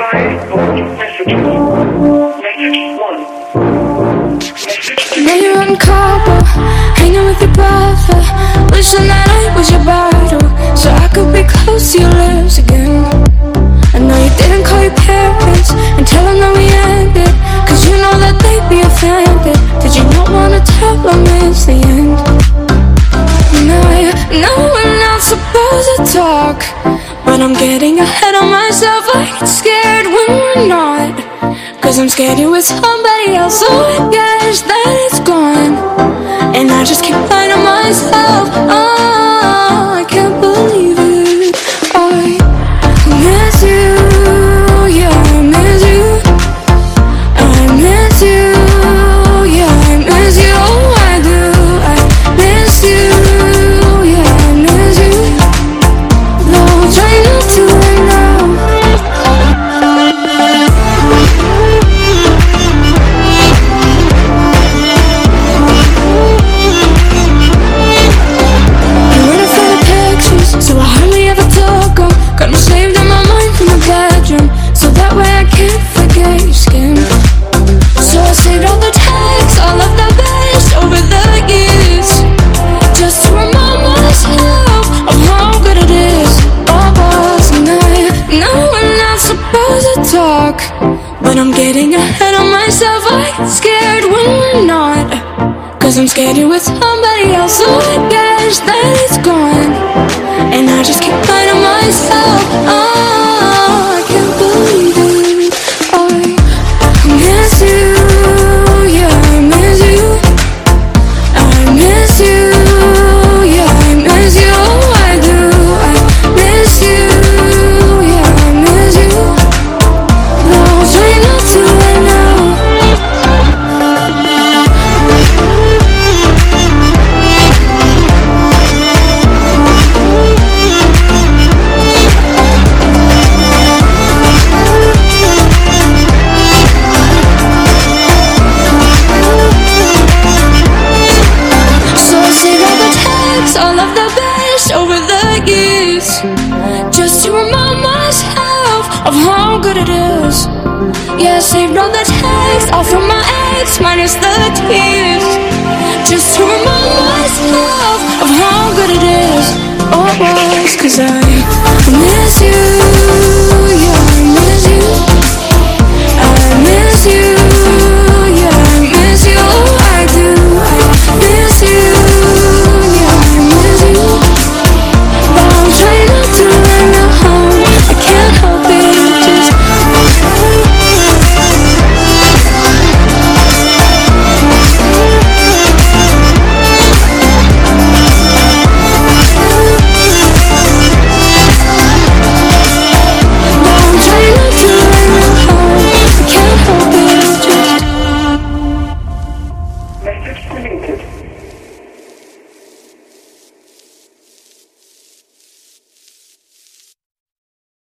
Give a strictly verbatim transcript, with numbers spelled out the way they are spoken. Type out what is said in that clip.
Now you're on Cabo, hanging with your brother, wishing that I was your bottle, so I could be close to your lips again. I know you didn't call your parents and tell them that we ended, cause you know that they'd be offended. Did you not wanna tell them it's the end? No, I know we're not supposed to talk, but I'm getting ahead of myself. I get scared when we're not, cause I'm scared you're with somebody else. So I guess that it's gone, and I just keep lying to myself. Oh, I can't believe it. I miss you, yeah, I miss you. I miss you, yeah, I miss you. Oh, I do, I miss you, yeah, I miss you. No, try not to right now. Got them saved in my mind from the bedroom, so that way I can't forget your skin. So I saved all the texts, all of the best over the years, just to remind myself of how good it is. All was and I know we're not supposed to talk, but I'm getting ahead of myself. I get scared when we're not, cause I'm scared you're with somebody else. So I guess that it's gone, and I just keep lying to myself. Oh, I can't believe it. I miss you, yeah, I miss you. I miss you, yeah, I miss you. Oh, I do, I miss you, yeah, I miss you. No, try not to right now. All of the best over the years, just to remind myself of how good it is. Yeah, I saved all the texts, all from my ex, minus the tears, just to remind myself of how good it is. Oh, it was, cause I